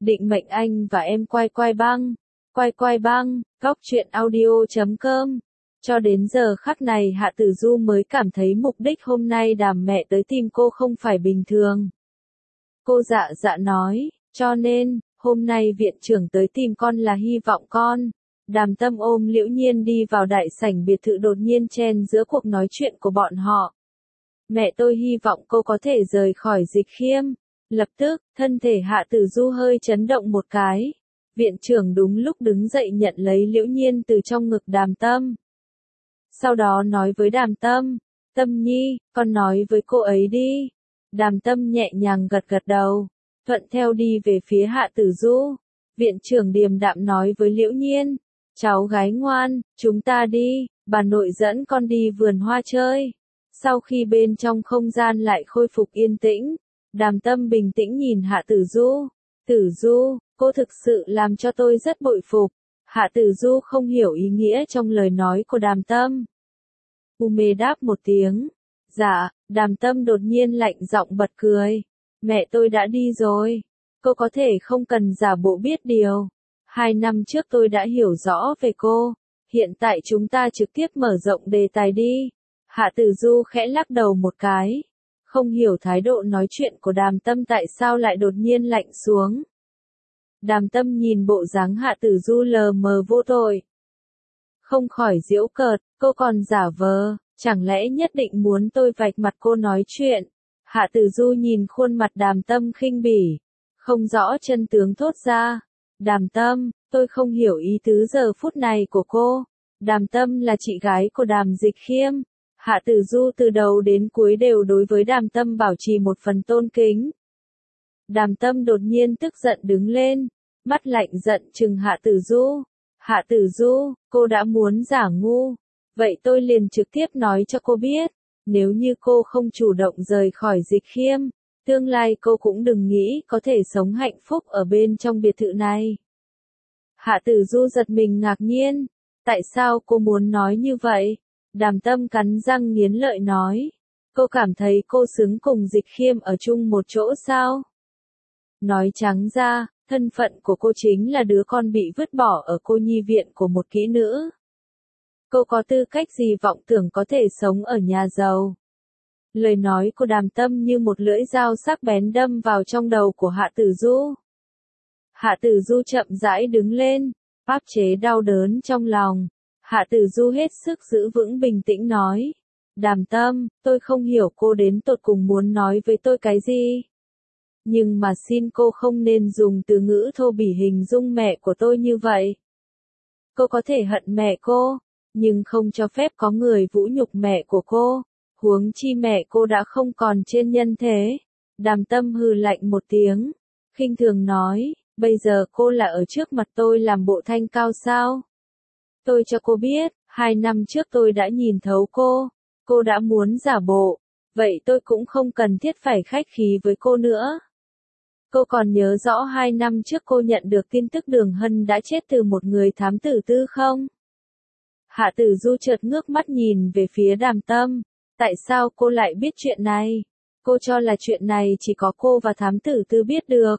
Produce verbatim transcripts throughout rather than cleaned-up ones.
định mệnh anh và em quay quay băng, quay quay băng, góc truyện audio chấm com. Cho đến giờ khắc này Hạ Tử Du mới cảm thấy mục đích hôm nay Đàm mẹ tới tìm cô không phải bình thường. Cô dạ dạ nói, cho nên, hôm nay viện trưởng tới tìm con là hy vọng con. Đàm Tâm ôm Liễu Nhiên đi vào đại sảnh biệt thự đột nhiên chen giữa cuộc nói chuyện của bọn họ. Mẹ tôi hy vọng cô có thể rời khỏi Dịch Khiêm. Lập tức, thân thể Hạ Tử Du hơi chấn động một cái. Viện trưởng đúng lúc đứng dậy nhận lấy Liễu Nhiên từ trong ngực Đàm Tâm. Sau đó nói với Đàm Tâm, Tâm Nhi, con nói với cô ấy đi. Đàm Tâm nhẹ nhàng gật gật đầu, thuận theo đi về phía Hạ Tử Du. Viện trưởng điềm đạm nói với Liễu Nhiên, cháu gái ngoan, chúng ta đi, bà nội dẫn con đi vườn hoa chơi. Sau khi bên trong không gian lại khôi phục yên tĩnh, Đàm Tâm bình tĩnh nhìn Hạ Tử Du. Tử Du, cô thực sự làm cho tôi rất bội phục. Hạ Tử Du không hiểu ý nghĩa trong lời nói của Đàm Tâm. U mê đáp một tiếng. Dạ, Đàm Tâm đột nhiên lạnh giọng bật cười. Mẹ tôi đã đi rồi. Cô có thể không cần giả bộ biết điều. Hai năm trước tôi đã hiểu rõ về cô. Hiện tại chúng ta trực tiếp mở rộng đề tài đi. Hạ Tử Du khẽ lắc đầu một cái. Không hiểu thái độ nói chuyện của Đàm Tâm tại sao lại đột nhiên lạnh xuống. Đàm Tâm nhìn bộ dáng Hạ Tử Du lờ mờ vô tội. Không khỏi giễu cợt, cô còn giả vờ, chẳng lẽ nhất định muốn tôi vạch mặt cô nói chuyện. Hạ Tử Du nhìn khuôn mặt Đàm Tâm khinh bỉ, không rõ chân tướng thốt ra. Đàm Tâm, tôi không hiểu ý tứ giờ phút này của cô. Đàm Tâm là chị gái của Đàm Dịch Khiêm. Hạ Tử Du từ đầu đến cuối đều đối với Đàm Tâm bảo trì một phần tôn kính. Đàm Tâm đột nhiên tức giận đứng lên, mắt lạnh giận trừng Hạ Tử Du. Hạ Tử Du, cô đã muốn giả ngu. Vậy tôi liền trực tiếp nói cho cô biết, nếu như cô không chủ động rời khỏi Dịch Khiêm, tương lai cô cũng đừng nghĩ có thể sống hạnh phúc ở bên trong biệt thự này. Hạ Tử Du giật mình ngạc nhiên, tại sao cô muốn nói như vậy? Đàm Tâm cắn răng nghiến lợi nói, cô cảm thấy cô xứng cùng Dịch Khiêm ở chung một chỗ sao? Nói trắng ra, thân phận của cô chính là đứa con bị vứt bỏ ở cô nhi viện của một kỹ nữ. Cô có tư cách gì vọng tưởng có thể sống ở nhà giàu? Lời nói của Đàm Tâm như một lưỡi dao sắc bén đâm vào trong đầu của Hạ Tử Du. Hạ Tử Du chậm rãi đứng lên, áp chế đau đớn trong lòng. Hạ Tử Du hết sức giữ vững bình tĩnh nói. Đàm Tâm, tôi không hiểu cô đến tột cùng muốn nói với tôi cái gì. Nhưng mà xin cô không nên dùng từ ngữ thô bỉ hình dung mẹ của tôi như vậy. Cô có thể hận mẹ cô, nhưng không cho phép có người vũ nhục mẹ của cô. Huống chi mẹ cô đã không còn trên nhân thế. Đàm Tâm hừ lạnh một tiếng, khinh thường nói, bây giờ cô là ở trước mặt tôi làm bộ thanh cao sao? Tôi cho cô biết, hai năm trước tôi đã nhìn thấu cô, cô đã muốn giả bộ, vậy tôi cũng không cần thiết phải khách khí với cô nữa. Cô còn nhớ rõ hai năm trước cô nhận được tin tức Đường Hân đã chết từ một người thám tử tư không? Hạ Tử Du chợt ngước mắt nhìn về phía Đàm Tâm, tại sao cô lại biết chuyện này? Cô cho là chuyện này chỉ có cô và thám tử tư biết được.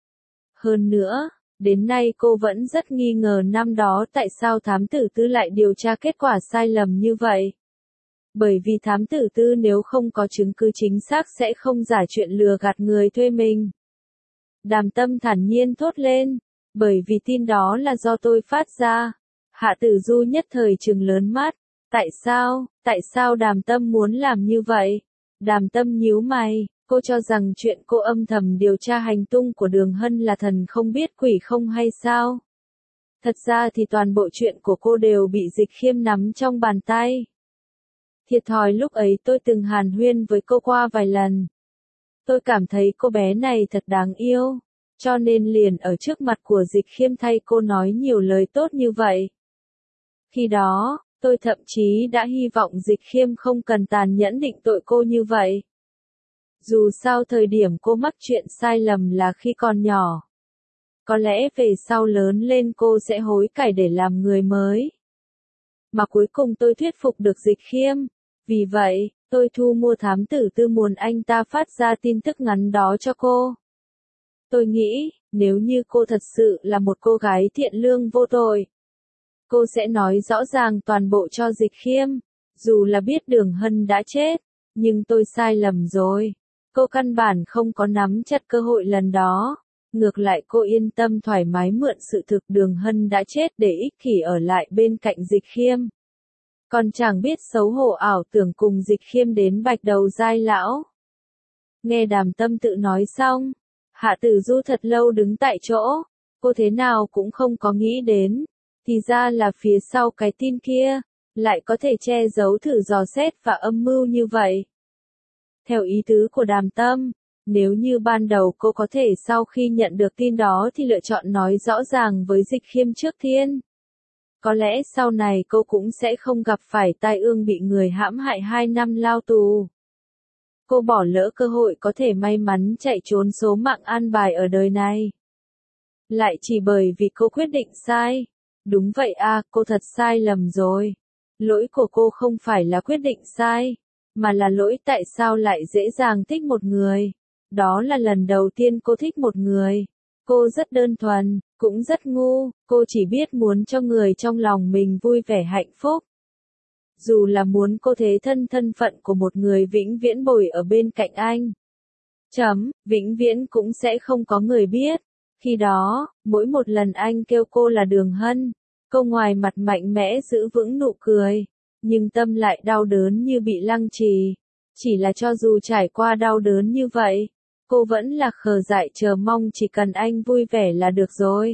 Hơn nữa, đến nay cô vẫn rất nghi ngờ năm đó tại sao thám tử tư lại điều tra kết quả sai lầm như vậy. Bởi vì thám tử tư nếu không có chứng cứ chính xác sẽ không giả chuyện lừa gạt người thuê mình. Đàm Tâm thản nhiên thốt lên, bởi vì tin đó là do tôi phát ra. Hạ Tử Du nhất thời trừng lớn mắt, tại sao, tại sao Đàm Tâm muốn làm như vậy? Đàm Tâm nhíu mày, cô cho rằng chuyện cô âm thầm điều tra hành tung của Đường Hân là thần không biết quỷ không hay sao? Thật ra thì toàn bộ chuyện của cô đều bị Dịch Khiêm nắm trong bàn tay. Thiệt thòi lúc ấy tôi từng hàn huyên với cô qua vài lần. Tôi cảm thấy cô bé này thật đáng yêu, cho nên liền ở trước mặt của Dịch Khiêm thay cô nói nhiều lời tốt như vậy. Khi đó, tôi thậm chí đã hy vọng Dịch Khiêm không cần tàn nhẫn định tội cô như vậy. Dù sao thời điểm cô mắc chuyện sai lầm là khi còn nhỏ. Có lẽ về sau lớn lên cô sẽ hối cải để làm người mới. Mà cuối cùng tôi thuyết phục được Dịch Khiêm. Vì vậy, tôi thu mua thám tử tư muốn anh ta phát ra tin tức ngắn đó cho cô. Tôi nghĩ, nếu như cô thật sự là một cô gái thiện lương vô tội, cô sẽ nói rõ ràng toàn bộ cho Dịch Khiêm, dù là biết Đường Hân đã chết, nhưng tôi sai lầm rồi. Cô căn bản không có nắm chặt cơ hội lần đó. Ngược lại cô yên tâm thoải mái mượn sự thực Đường Hân đã chết để ích kỷ ở lại bên cạnh Dịch Khiêm. Còn chẳng biết xấu hổ ảo tưởng cùng Dịch Khiêm đến bạch đầu giai lão. Nghe Đàm Tâm tự nói xong, Hạ Tử Du thật lâu đứng tại chỗ, cô thế nào cũng không có nghĩ đến, thì ra là phía sau cái tin kia, lại có thể che giấu thử dò xét và âm mưu như vậy. Theo ý tứ của Đàm Tâm, nếu như ban đầu cô có thể sau khi nhận được tin đó thì lựa chọn nói rõ ràng với Dịch Khiêm trước tiên. Có lẽ sau này cô cũng sẽ không gặp phải tai ương bị người hãm hại hai năm lao tù. Cô bỏ lỡ cơ hội có thể may mắn chạy trốn số mạng an bài ở đời này. Lại chỉ bởi vì cô quyết định sai. Đúng vậy à, cô thật sai lầm rồi. Lỗi của cô không phải là quyết định sai, mà là lỗi tại sao lại dễ dàng thích một người. Đó là lần đầu tiên cô thích một người. Cô rất đơn thuần, cũng rất ngu, cô chỉ biết muốn cho người trong lòng mình vui vẻ hạnh phúc. Dù là muốn cô thế thân thân phận của một người vĩnh viễn bồi ở bên cạnh anh. Chấm, vĩnh viễn cũng sẽ không có người biết. Khi đó, mỗi một lần anh kêu cô là Đường Hân, cô ngoài mặt mạnh mẽ giữ vững nụ cười, nhưng tâm lại đau đớn như bị lăng trì. Chỉ là cho dù trải qua đau đớn như vậy, cô vẫn là khờ dại chờ mong chỉ cần anh vui vẻ là được rồi.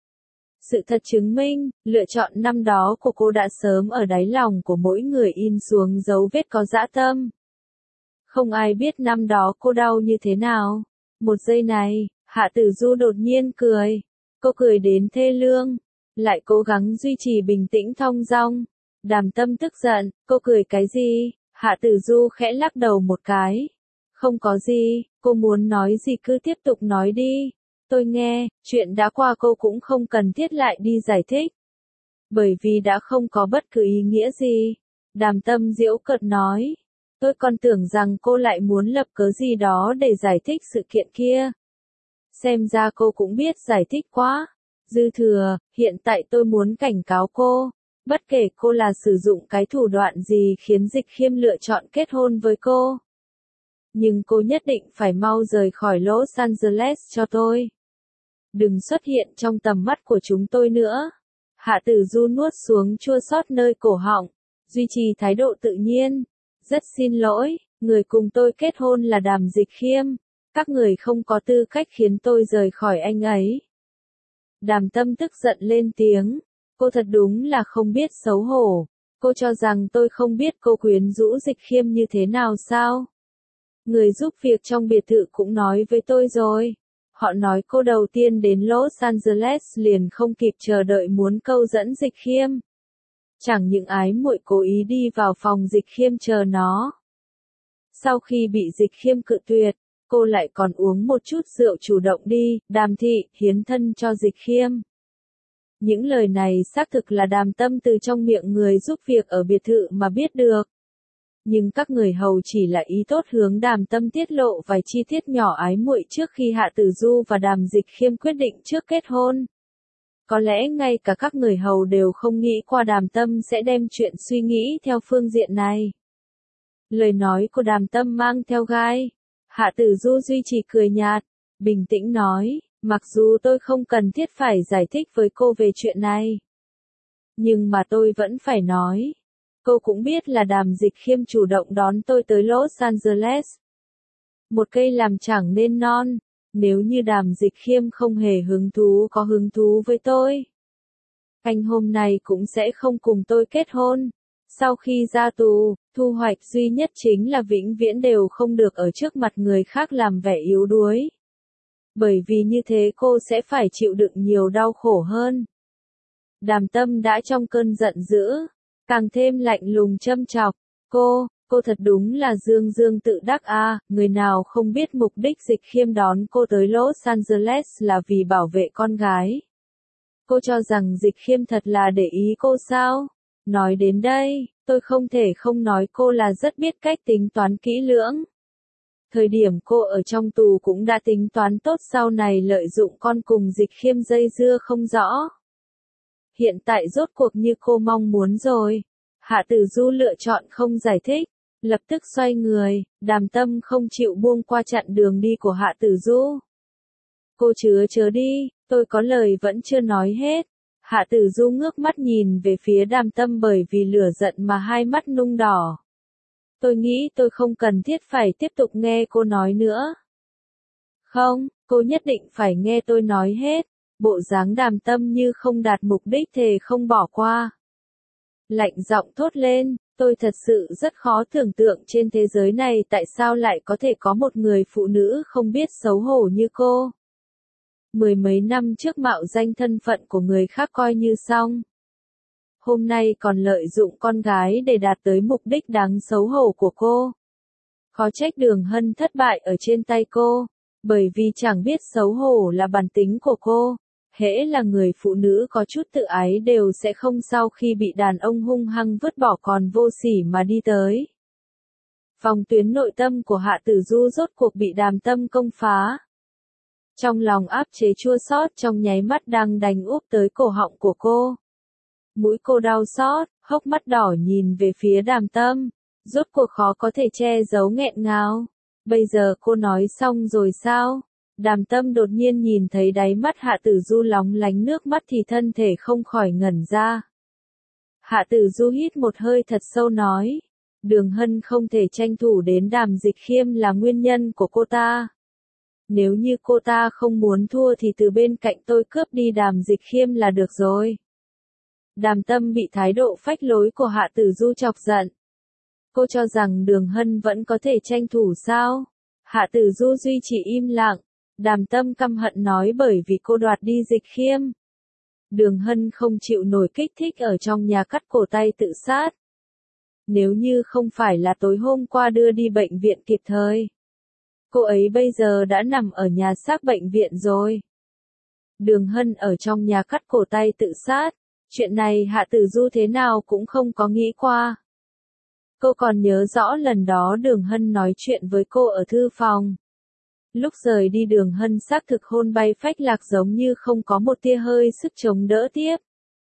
Sự thật chứng minh, lựa chọn năm đó của cô đã sớm ở đáy lòng của mỗi người in xuống dấu vết có dã tâm. Không ai biết năm đó cô đau như thế nào. Một giây này, Hạ Tử Du đột nhiên cười. Cô cười đến thê lương, lại cố gắng duy trì bình tĩnh thong dong. Đàm Tâm tức giận, cô cười cái gì? Hạ Tử Du khẽ lắc đầu một cái. Không có gì, cô muốn nói gì cứ tiếp tục nói đi. Tôi nghe, chuyện đã qua cô cũng không cần thiết lại đi giải thích. Bởi vì đã không có bất cứ ý nghĩa gì. Đàm Tâm giễu cợt nói. Tôi còn tưởng rằng cô lại muốn lập cớ gì đó để giải thích sự kiện kia. Xem ra cô cũng biết giải thích quá. Dư thừa, hiện tại tôi muốn cảnh cáo cô. Bất kể cô là sử dụng cái thủ đoạn gì khiến Dịch Khiêm lựa chọn kết hôn với cô. Nhưng cô nhất định phải mau rời khỏi Los Angeles cho tôi. Đừng xuất hiện trong tầm mắt của chúng tôi nữa. Hạ Tử Du nuốt xuống chua xót nơi cổ họng, duy trì thái độ tự nhiên. Rất xin lỗi, người cùng tôi kết hôn là Đàm Dịch Khiêm. Các người không có tư cách khiến tôi rời khỏi anh ấy. Đàm Tâm tức giận lên tiếng. Cô thật đúng là không biết xấu hổ. Cô cho rằng tôi không biết cô quyến rũ Dịch Khiêm như thế nào sao? Người giúp việc trong biệt thự cũng nói với tôi rồi. Họ nói cô đầu tiên đến Los Angeles liền không kịp chờ đợi muốn câu dẫn Dịch Khiêm. Chẳng những ái muội cố ý đi vào phòng Dịch Khiêm chờ nó. Sau khi bị Dịch Khiêm cự tuyệt, cô lại còn uống một chút rượu chủ động đi, Đàm thị, hiến thân cho Dịch Khiêm. Những lời này xác thực là Đàm Tâm từ trong miệng người giúp việc ở biệt thự mà biết được. Nhưng các người hầu chỉ là ý tốt hướng Đàm Tâm tiết lộ vài chi tiết nhỏ ái muội trước khi Hạ Tử Du và Đàm Dịch Khiêm quyết định trước kết hôn. Có lẽ ngay cả các người hầu đều không nghĩ qua Đàm Tâm sẽ đem chuyện suy nghĩ theo phương diện này. Lời nói của Đàm Tâm mang theo gai. Hạ Tử Du duy trì cười nhạt, bình tĩnh nói, mặc dù tôi không cần thiết phải giải thích với cô về chuyện này. Nhưng mà tôi vẫn phải nói. Cô cũng biết là Đàm Dịch Khiêm chủ động đón tôi tới Los Angeles. Một cây làm chẳng nên non, nếu như Đàm Dịch Khiêm không hề hứng thú có hứng thú với tôi. Anh hôm nay cũng sẽ không cùng tôi kết hôn. Sau khi ra tù, thu hoạch duy nhất chính là vĩnh viễn đều không được ở trước mặt người khác làm vẻ yếu đuối. Bởi vì như thế cô sẽ phải chịu đựng nhiều đau khổ hơn. Đàm Tâm đã trong cơn giận dữ, càng thêm lạnh lùng châm chọc. Cô, cô thật đúng là dương dương tự đắc à, người nào không biết mục đích Dịch Khiêm đón cô tới Los Angeles là vì bảo vệ con gái. Cô cho rằng Dịch Khiêm thật là để ý cô sao? Nói đến đây, tôi không thể không nói cô là rất biết cách tính toán kỹ lưỡng. Thời điểm cô ở trong tù cũng đã tính toán tốt sau này lợi dụng con cùng Dịch Khiêm dây dưa không rõ. Hiện tại rốt cuộc như cô mong muốn rồi. Hạ Tử Du lựa chọn không giải thích, lập tức xoay người, Đàm Tâm không chịu buông qua chặn đường đi của Hạ Tử Du. Cô chứa chớ đi, tôi có lời vẫn chưa nói hết. Hạ Tử Du ngước mắt nhìn về phía Đàm Tâm bởi vì lửa giận mà hai mắt nung đỏ. Tôi nghĩ tôi không cần thiết phải tiếp tục nghe cô nói nữa. Không, cô nhất định phải nghe tôi nói hết. Bộ dáng Đàm Tâm như không đạt mục đích thề không bỏ qua. Lạnh giọng thốt lên, tôi thật sự rất khó tưởng tượng trên thế giới này tại sao lại có thể có một người phụ nữ không biết xấu hổ như cô. Mười mấy năm trước mạo danh thân phận của người khác coi như xong. Hôm nay còn lợi dụng con gái để đạt tới mục đích đáng xấu hổ của cô. Khó trách Đường Hân thất bại ở trên tay cô, bởi vì chẳng biết xấu hổ là bản tính của cô. Hễ là người phụ nữ có chút tự ái đều sẽ không sau khi bị đàn ông hung hăng vứt bỏ còn vô sỉ mà đi tới. Phòng tuyến nội tâm của Hạ Tử Du rốt cuộc bị Đàm Tâm công phá. Trong lòng áp chế chua xót trong nháy mắt đang đành úp tới cổ họng của cô. Mũi cô đau xót, hốc mắt đỏ nhìn về phía Đàm Tâm, rốt cuộc khó có thể che giấu nghẹn ngào. Bây giờ cô nói xong rồi sao? Đàm Tâm đột nhiên nhìn thấy đáy mắt Hạ Tử Du lóng lánh nước mắt thì thân thể không khỏi ngẩn ra. Hạ Tử Du hít một hơi thật sâu nói, Đường Hân không thể tranh thủ đến Đàm Dịch Khiêm là nguyên nhân của cô ta. Nếu như cô ta không muốn thua thì từ bên cạnh tôi cướp đi Đàm Dịch Khiêm là được rồi. Đàm Tâm bị thái độ phách lối của Hạ Tử Du chọc giận. Cô cho rằng Đường Hân vẫn có thể tranh thủ sao? Hạ Tử Du duy trì im lặng. Đàm Tâm căm hận nói bởi vì cô đoạt đi Dịch Khiêm. Đường Hân không chịu nổi kích thích ở trong nhà cắt cổ tay tự sát. Nếu như không phải là tối hôm qua đưa đi bệnh viện kịp thời, cô ấy bây giờ đã nằm ở nhà xác bệnh viện rồi. Đường Hân ở trong nhà cắt cổ tay tự sát, chuyện này Hạ Tử Du thế nào cũng không có nghĩ qua. Cô còn nhớ rõ lần đó Đường Hân nói chuyện với cô ở thư phòng. Lúc rời đi Đường Hân xác thực hôn bay phách lạc giống như không có một tia hơi sức chống đỡ tiếp.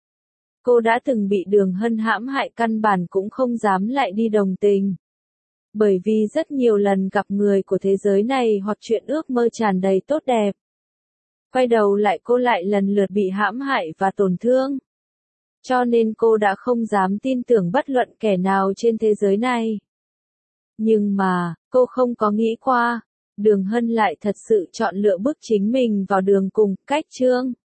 Cô đã từng bị Đường Hân hãm hại căn bản cũng không dám lại đi đồng tình. Bởi vì rất nhiều lần gặp người của thế giới này hoặc chuyện ước mơ tràn đầy tốt đẹp. Quay đầu lại cô lại lần lượt bị hãm hại và tổn thương. Cho nên cô đã không dám tin tưởng bất luận kẻ nào trên thế giới này. Nhưng mà, cô không có nghĩ qua, Đường Hân lại thật sự chọn lựa bước chính mình vào đường cùng cách chương.